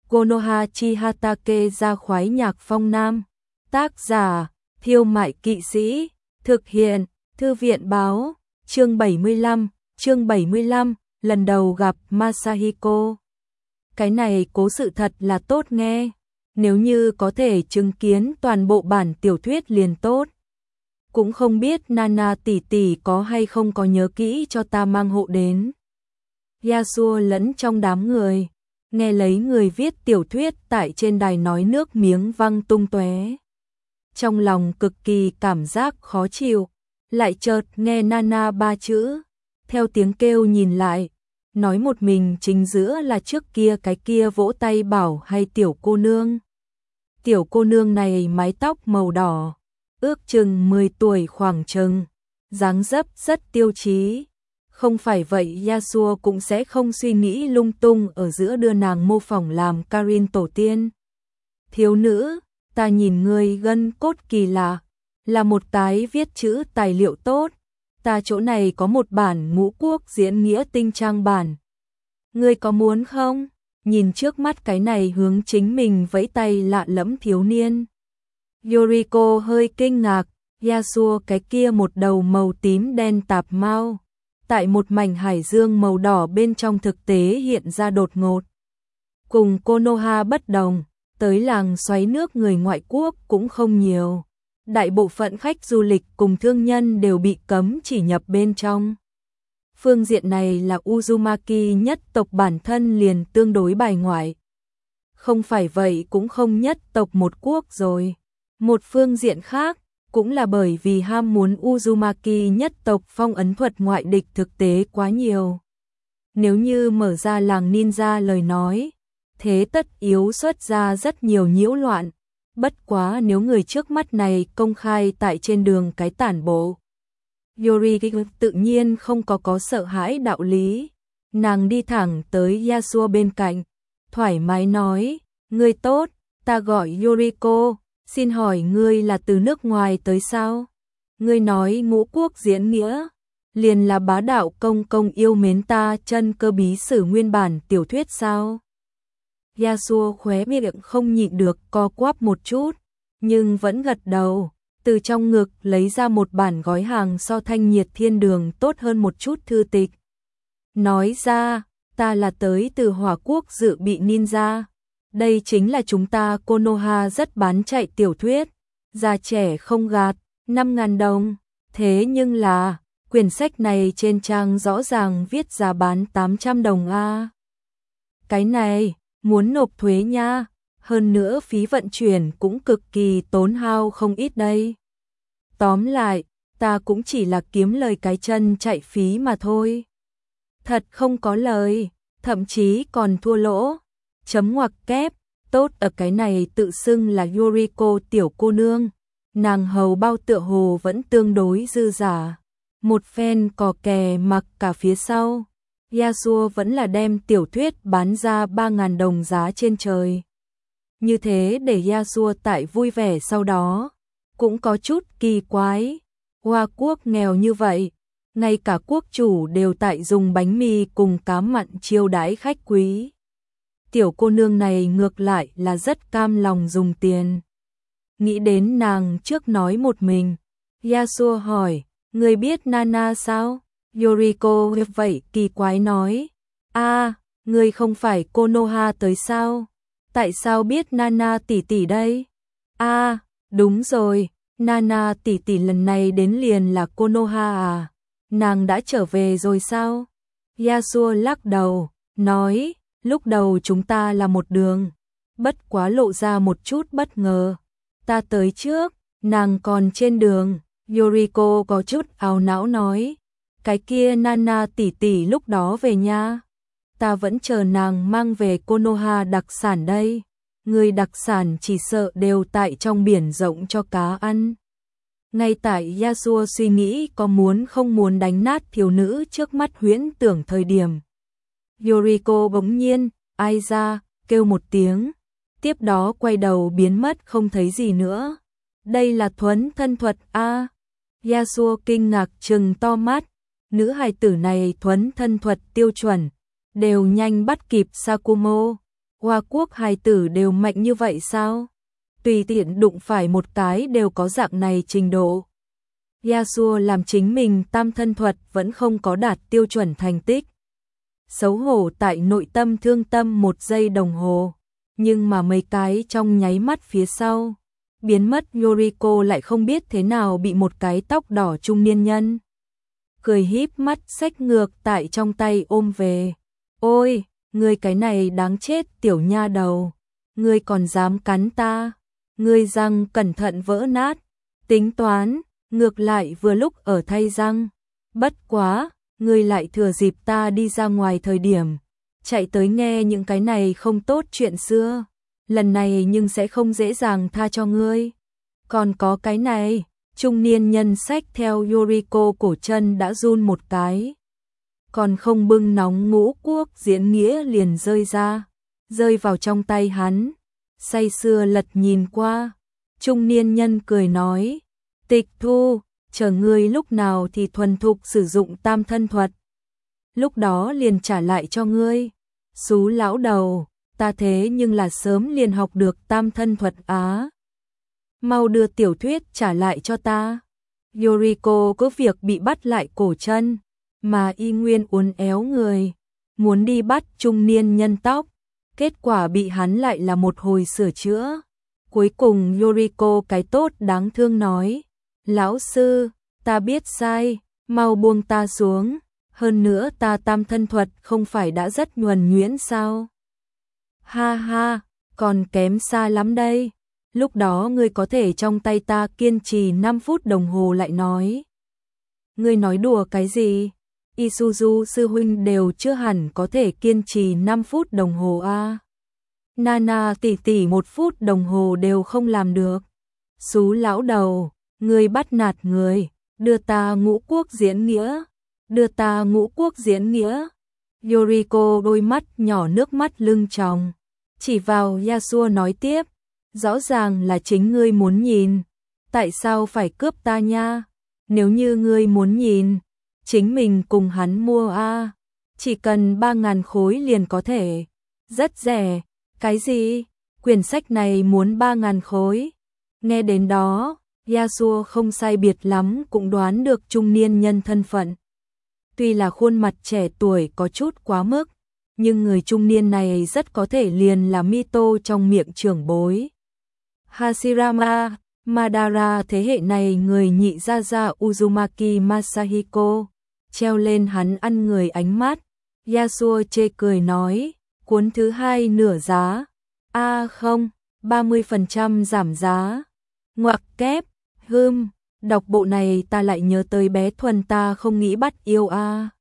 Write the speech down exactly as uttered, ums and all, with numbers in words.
Konoha Chihatake ra khoái nhạc phong nam. Tác giả, Thiêu Mại Kỵ Sĩ. Thực hiện, Thư viện báo. Chương bảy mươi lăm, chương bảy mươi lăm, lần đầu gặp Masahiko. Cái này cố sự thật là tốt nghe. Nếu như có thể chứng kiến toàn bộ bản tiểu thuyết liền tốt. Cũng không biết Nana tỷ tỷ có hay không có nhớ kỹ cho ta mang hộ đến. Yasuo lẫn trong đám người, nghe lấy người viết tiểu thuyết tại trên đài nói nước miếng văng tung tóe. Trong lòng cực kỳ cảm giác khó chịu, lại chợt nghe Nana ba chữ, theo tiếng kêu nhìn lại, nói một mình chính giữa là trước kia cái kia vỗ tay bảo hay tiểu cô nương. Tiểu cô nương này mái tóc màu đỏ, ước chừng mười tuổi khoảng chừng, dáng dấp rất tiêu chí. Không phải vậy Yasuo cũng sẽ không suy nghĩ lung tung ở giữa đưa nàng mô phỏng làm Karin tổ tiên. Thiếu nữ, ta nhìn ngươi gân cốt kỳ lạ, là một tái viết chữ tài liệu tốt. Ta chỗ này có một bản ngũ quốc diễn nghĩa tinh trang bản. Ngươi có muốn không? Nhìn trước mắt cái này hướng chính mình vẫy tay lạ lẫm thiếu niên. Yoriko hơi kinh ngạc, Yasuo cái kia một đầu màu tím đen tạp mau, tại một mảnh hải dương màu đỏ bên trong thực tế hiện ra đột ngột. Cùng Konoha bất đồng, tới làng xoáy nước người ngoại quốc cũng không nhiều. Đại bộ phận khách du lịch cùng thương nhân đều bị cấm chỉ nhập bên trong. Phương diện này là Uzumaki nhất tộc bản thân liền tương đối bài ngoại. Không phải vậy cũng không nhất tộc một quốc rồi. Một phương diện khác, cũng là bởi vì ham muốn Uzumaki nhất tộc phong ấn thuật ngoại địch thực tế quá nhiều. Nếu như mở ra làng ninja lời nói, thế tất yếu xuất ra rất nhiều nhiễu loạn. Bất quá nếu người trước mắt này công khai tại trên đường cái tản bộ. Yori tự nhiên không có có sợ hãi đạo lý. Nàng đi thẳng tới Yasuo bên cạnh, thoải mái nói, ngươi tốt, ta gọi Yoriko, xin hỏi ngươi là từ nước ngoài tới sao? Ngươi nói ngũ quốc diễn nghĩa, liền là bá đạo công công yêu mến ta chân cơ bí sử nguyên bản tiểu thuyết sao? Yasuo khóe miệng không nhịn được co quắp một chút, nhưng vẫn gật đầu, từ trong ngực lấy ra một bản gói hàng so thanh nhiệt thiên đường tốt hơn một chút thư tịch. Nói ra, ta là tới từ Hỏa Quốc dự bị ninja. Đây chính là chúng ta Konoha rất bán chạy tiểu thuyết, già trẻ không gạt, năm ngàn đồng. Thế nhưng là, quyển sách này trên trang rõ ràng viết giá bán tám trăm đồng a. Cái này, muốn nộp thuế nha, hơn nữa phí vận chuyển cũng cực kỳ tốn hao không ít đây. Tóm lại, ta cũng chỉ là kiếm lời cái chân chạy phí mà thôi. Thật không có lời, thậm chí còn thua lỗ. Chấm ngoặc kép, tốt ở cái này tự xưng là Yoriko tiểu cô nương. Nàng hầu bao tựa hồ vẫn tương đối dư giả. Một phen cò kè mặc cả phía sau. Yasuo vẫn là đem tiểu thuyết bán ra ba ngàn đồng giá trên trời. Như thế để Yasuo tại vui vẻ sau đó. Cũng có chút kỳ quái. Hoa quốc nghèo như vậy, ngay cả quốc chủ đều tại dùng bánh mì cùng cá mặn chiêu đãi khách quý. Tiểu cô nương này ngược lại là rất cam lòng dùng tiền. Nghĩ đến nàng trước nói một mình, Yasuo hỏi, người biết Nana sao? Yoriko vậy kỳ quái nói, a, à, người không phải Konoha tới sao? Tại sao biết Nana tỷ tỷ đây? A, à, đúng rồi, Nana tỷ tỷ lần này đến liền là Konoha à? Nàng đã trở về rồi sao? Yasuo lắc đầu, nói, lúc đầu chúng ta là một đường, bất quá lộ ra một chút bất ngờ. Ta tới trước, nàng còn trên đường. Yoriko có chút ảo não nói, cái kia Nana tỷ tỷ lúc đó về nha. Ta vẫn chờ nàng mang về Konoha đặc sản đây. Người đặc sản chỉ sợ đều tại trong biển rộng cho cá ăn. Ngay tại Yasuo suy nghĩ có muốn không muốn đánh nát thiếu nữ trước mắt huyễn tưởng thời điểm. Yoriko bỗng nhiên, ai ra, kêu một tiếng. Tiếp đó quay đầu biến mất không thấy gì nữa. Đây là thuấn thân thuật a. À, Yasuo kinh ngạc trừng to mắt. Nữ hài tử này thuấn thân thuật tiêu chuẩn, đều nhanh bắt kịp Sakumo. Hoa quốc hài tử đều mạnh như vậy sao? Tùy tiện đụng phải một cái đều có dạng này trình độ. Yasuo làm chính mình tam thân thuật vẫn không có đạt tiêu chuẩn thành tích. Xấu hổ tại nội tâm thương tâm một giây đồng hồ. Nhưng mà mấy cái trong nháy mắt phía sau, biến mất Yoriko lại không biết thế nào bị một cái tóc đỏ trung niên nhân cười híp mắt xách ngược tại trong tay ôm về. Ôi, ngươi cái này đáng chết tiểu nha đầu, ngươi còn dám cắn ta, ngươi răng cẩn thận vỡ nát, tính toán, ngược lại vừa lúc ở thay răng, bất quá, ngươi lại thừa dịp ta đi ra ngoài thời điểm, chạy tới nghe những cái này không tốt chuyện xưa, lần này nhưng sẽ không dễ dàng tha cho ngươi. Còn có cái này, trung niên nhân xách theo Yoriko cổ chân đã run một cái. Còn không bưng nóng ngũ quốc diễn nghĩa liền rơi ra, rơi vào trong tay hắn, say sưa lật nhìn qua. Trung niên nhân cười nói, Tịch Thu, chờ ngươi lúc nào thì thuần thục sử dụng tam thân thuật. Lúc đó liền trả lại cho ngươi. Xú lão đầu, ta thế nhưng là sớm liền học được tam thân thuật á. Mau đưa tiểu thuyết trả lại cho ta. Yoriko có việc bị bắt lại cổ chân, mà y nguyên uốn éo người, muốn đi bắt trung niên nhân tóc, kết quả bị hắn lại là một hồi sửa chữa. Cuối cùng Yoriko cái tốt đáng thương nói, lão sư, ta biết sai, mau buông ta xuống, hơn nữa ta tam thân thuật không phải đã rất nhuần nhuyễn sao? Ha ha, còn kém xa lắm đây. Lúc đó ngươi có thể trong tay ta kiên trì năm phút đồng hồ lại nói. Ngươi nói đùa cái gì? Isuzu sư huynh đều chưa hẳn có thể kiên trì năm phút đồng hồ a. Nana tỷ tỷ một phút đồng hồ đều không làm được. Xú lão đầu, ngươi bắt nạt người, đưa ta ngũ quốc diễn nghĩa, đưa ta ngũ quốc diễn nghĩa. Yoriko đôi mắt nhỏ nước mắt lưng tròng, chỉ vào Yasuo nói tiếp, rõ ràng là chính ngươi muốn nhìn, tại sao phải cướp ta nha? Nếu như ngươi muốn nhìn, chính mình cùng hắn mua a, chỉ cần ba ngàn khối liền có thể, rất rẻ. Cái gì? Quyển sách này muốn ba ngàn khối? Nghe đến đó, Yasuo không sai biệt lắm cũng đoán được trung niên nhân thân phận. Tuy là khuôn mặt trẻ tuổi có chút quá mức, nhưng người trung niên này rất có thể liền là Mito trong miệng trưởng bối. Hashirama, Madara thế hệ này người nhị gia gia Uzumaki Masahiko, treo lên hắn ăn người ánh mắt. Yasuo chê cười nói, cuốn thứ hai nửa giá. A à không, ba mươi phần trăm giảm giá. Ngoặc kép, hưm, đọc bộ này ta lại nhớ tới bé Thuần ta không nghĩ bắt yêu a. À.